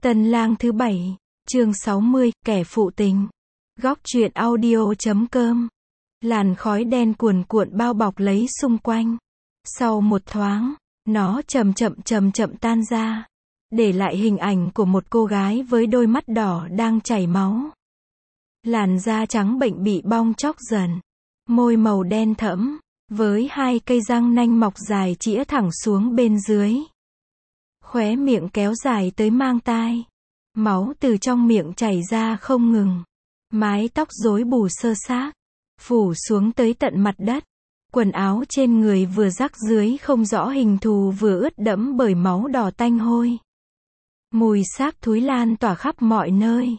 Tân lang thứ 7, chương 60, kẻ phụ tình. Góc truyện audio.com. Làn khói đen cuồn cuộn bao bọc lấy xung quanh. Sau một thoáng, nó chậm chậm tan ra, để lại hình ảnh của một cô gái với đôi mắt đỏ đang chảy máu. Làn da trắng bệnh bị bong tróc dần, môi màu đen thẫm, với hai cây răng nanh mọc dài chĩa thẳng xuống bên dưới. Khóe miệng kéo dài tới mang tai. Máu từ trong miệng chảy ra không ngừng. Mái tóc rối bù xơ xác, phủ xuống tới tận mặt đất. Quần áo trên người vừa rách rưới không rõ hình thù vừa ướt đẫm bởi máu đỏ tanh hôi. Mùi xác thúi lan tỏa khắp mọi nơi.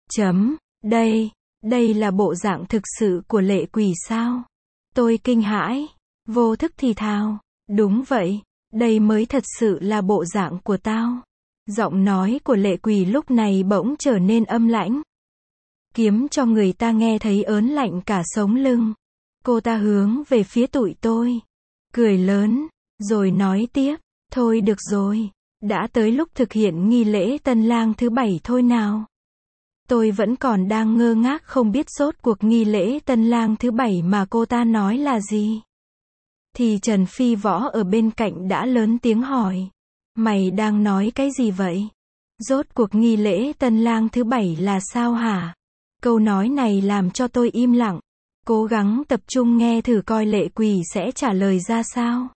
Đây là bộ dạng thực sự của lệ quỷ sao? Tôi kinh hãi, vô thức thì thào. Đúng vậy, đây mới thật sự là bộ dạng của tao. Giọng nói của lệ quỷ lúc này bỗng trở nên âm lãnh, kiếm cho người ta nghe thấy ớn lạnh cả sống lưng. Cô ta hướng về phía tụi tôi, cười lớn, rồi nói tiếp, thôi được rồi, đã tới lúc thực hiện nghi lễ tân lang thứ 7 thôi nào. Tôi vẫn còn đang ngơ ngác không biết rốt cuộc nghi lễ tân lang thứ 7 mà cô ta nói là gì. Thì Trần Phi Võ ở bên cạnh đã lớn tiếng hỏi, mày đang nói cái gì vậy? Rốt cuộc nghi lễ tân lang thứ 7 là sao hả? Câu nói này làm cho tôi im lặng, cố gắng tập trung nghe thử coi lệ quỷ sẽ trả lời ra sao.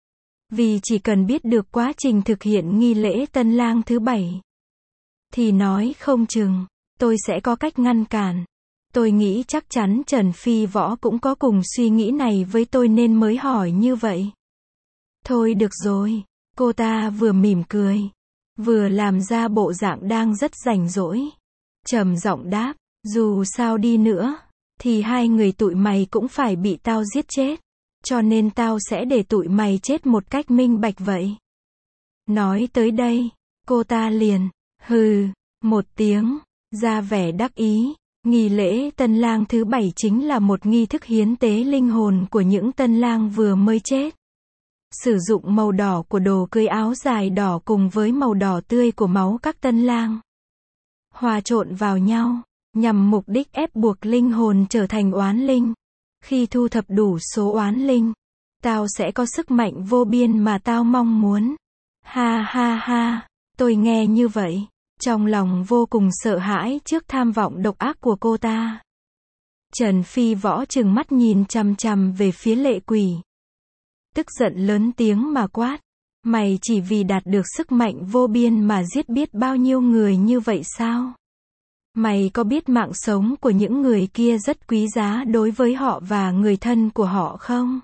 Vì chỉ cần biết được quá trình thực hiện nghi lễ tân lang thứ 7, thì nói không chừng, tôi sẽ có cách ngăn cản. Tôi nghĩ chắc chắn Trần Phi Võ cũng có cùng suy nghĩ này với tôi nên mới hỏi như vậy. Thôi được rồi, cô ta vừa mỉm cười, vừa làm ra bộ dạng đang rất rảnh rỗi. Trầm giọng đáp, dù sao đi nữa, thì hai người tụi mày cũng phải bị tao giết chết. Cho nên tao sẽ để tụi mày chết một cách minh bạch vậy. Nói tới đây, cô ta liền, hừ, một tiếng, ra vẻ đắc ý. Nghi lễ tân lang thứ 7 chính là một nghi thức hiến tế linh hồn của những tân lang vừa mới chết. Sử dụng màu đỏ của đồ cưới áo dài đỏ cùng với màu đỏ tươi của máu các tân lang, hòa trộn vào nhau, nhằm mục đích ép buộc linh hồn trở thành oán linh. Khi thu thập đủ số oán linh, tao sẽ có sức mạnh vô biên mà tao mong muốn. Ha ha ha, tôi nghe như vậy, trong lòng vô cùng sợ hãi trước tham vọng độc ác của cô ta. Trần Phi Võ trừng mắt nhìn chằm chằm về phía lệ quỷ, tức giận lớn tiếng mà quát, mày chỉ vì đạt được sức mạnh vô biên mà giết biết bao nhiêu người như vậy sao? Mày có biết mạng sống của những người kia rất quý giá đối với họ và người thân của họ không?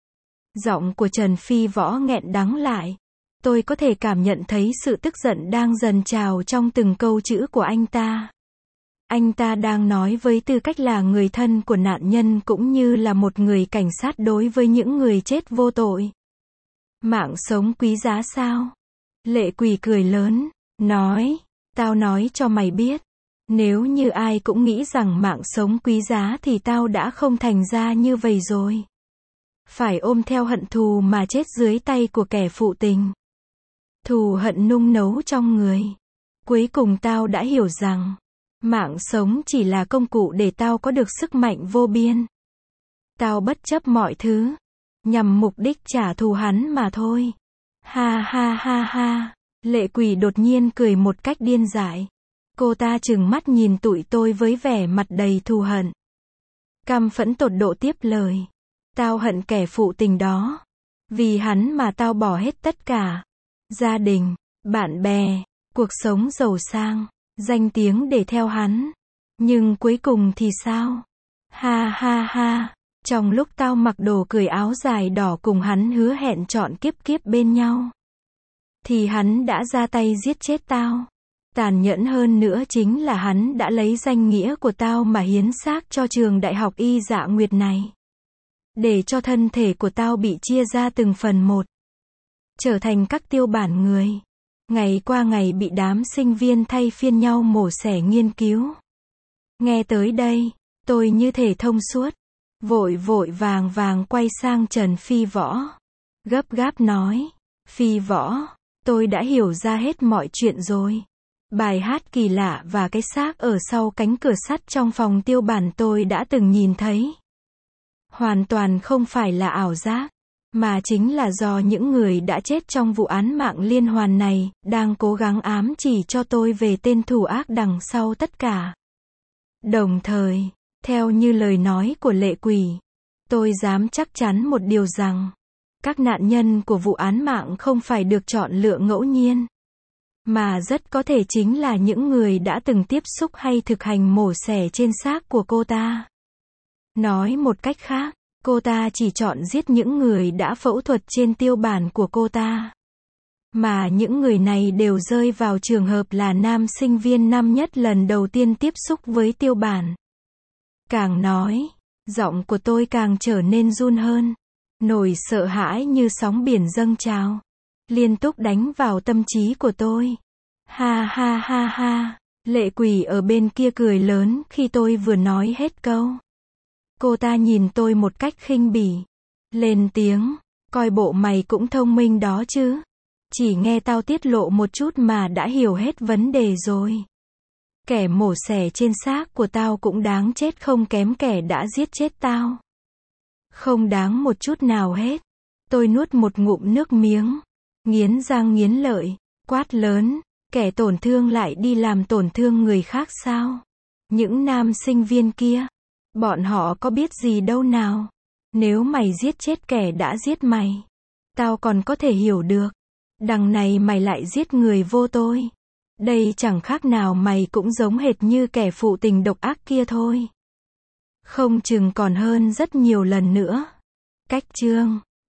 Giọng của Trần Phi Võ nghẹn đắng lại. Tôi có thể cảm nhận thấy sự tức giận đang dần trào trong từng câu chữ của anh ta. Anh ta đang nói với tư cách là người thân của nạn nhân cũng như là một người cảnh sát đối với những người chết vô tội. Mạng sống quý giá sao? Lệ quỷ cười lớn, nói, tao nói cho mày biết. Nếu như ai cũng nghĩ rằng mạng sống quý giá thì tao đã không thành ra như vậy rồi. Phải ôm theo hận thù mà chết dưới tay của kẻ phụ tình. Thù hận nung nấu trong người. Cuối cùng tao đã hiểu rằng, mạng sống chỉ là công cụ để tao có được sức mạnh vô biên. Tao bất chấp mọi thứ, nhằm mục đích trả thù hắn mà thôi. Ha ha ha ha, lệ quỷ đột nhiên cười một cách điên dại. Cô ta trừng mắt nhìn tụi tôi với vẻ mặt đầy thù hận. Căm phẫn tột độ tiếp lời. Tao hận kẻ phụ tình đó. Vì hắn mà tao bỏ hết tất cả. Gia đình, bạn bè, cuộc sống giàu sang, danh tiếng để theo hắn. Nhưng cuối cùng thì sao? Ha ha ha, trong lúc tao mặc đồ cưới áo dài đỏ cùng hắn hứa hẹn chọn kiếp kiếp bên nhau, thì hắn đã ra tay giết chết tao. Tàn nhẫn hơn nữa chính là hắn đã lấy danh nghĩa của tao mà hiến xác cho trường đại học Y Dạ Nguyệt này. Để cho thân thể của tao bị chia ra từng phần một, trở thành các tiêu bản người. Ngày qua ngày bị đám sinh viên thay phiên nhau mổ xẻ nghiên cứu. Nghe tới đây, tôi như thể thông suốt. Vội vàng quay sang Trần Phi Võ. Gấp gáp nói, Phi Võ, tôi đã hiểu ra hết mọi chuyện rồi. Bài hát kỳ lạ và cái xác ở sau cánh cửa sắt trong phòng tiêu bản tôi đã từng nhìn thấy. Hoàn toàn không phải là ảo giác, mà chính là do những người đã chết trong vụ án mạng liên hoàn này, đang cố gắng ám chỉ cho tôi về tên thủ ác đằng sau tất cả. Đồng thời, theo như lời nói của lệ quỷ, tôi dám chắc chắn một điều rằng, các nạn nhân của vụ án mạng không phải được chọn lựa ngẫu nhiên, mà rất có thể chính là những người đã từng tiếp xúc hay thực hành mổ xẻ trên xác của cô ta. Nói một cách khác, cô ta chỉ chọn giết những người đã phẫu thuật trên tiêu bản của cô ta. Mà những người này đều rơi vào trường hợp là nam sinh viên năm nhất lần đầu tiên tiếp xúc với tiêu bản. Càng nói, giọng của tôi càng trở nên run hơn. Nỗi sợ hãi như sóng biển dâng trào, liên tục đánh vào tâm trí của tôi. Ha ha ha ha, lệ quỷ ở bên kia cười lớn khi tôi vừa nói hết câu. Cô ta nhìn tôi một cách khinh bỉ, lên tiếng, coi bộ mày cũng thông minh đó chứ. Chỉ nghe tao tiết lộ một chút mà đã hiểu hết vấn đề rồi. Kẻ mổ xẻ trên xác của tao cũng đáng chết không kém kẻ đã giết chết tao. Không đáng một chút nào hết. Tôi nuốt một ngụm nước miếng, nghiến răng nghiến lợi, quát lớn, kẻ tổn thương lại đi làm tổn thương người khác sao? Những nam sinh viên kia, bọn họ có biết gì đâu nào? Nếu mày giết chết kẻ đã giết mày, tao còn có thể hiểu được. Đằng này mày lại giết người vô tội. Đây chẳng khác nào mày cũng giống hệt như kẻ phụ tình độc ác kia thôi. Không chừng còn hơn rất nhiều lần nữa. Cách chương